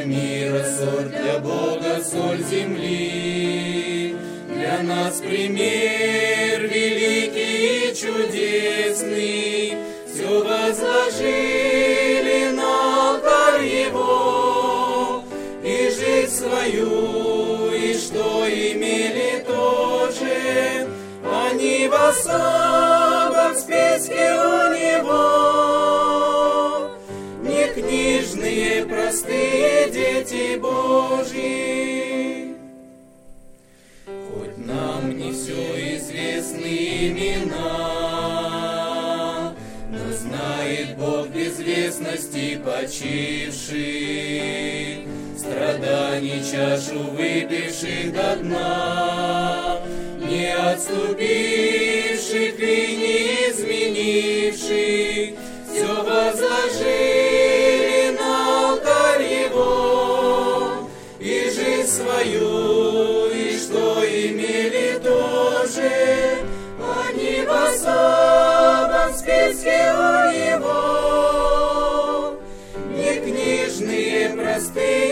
мира соль, для Бога соль земли. Для нас пример великий и чудесный, все возложили на алтарь Его, и жизнь свою, и что имели тоже, они в особом списке у Него. Не книжные, простые дети Божьи. Хоть нам не все известны имена, но знает Бог безвестности почивших, страданий чашу выпивших до дна, не отступивших и не изменивших, все возложили на алтарь Его, и жизнь свою, и что имели тоже, они в особом списке у Него. Не книжные, простые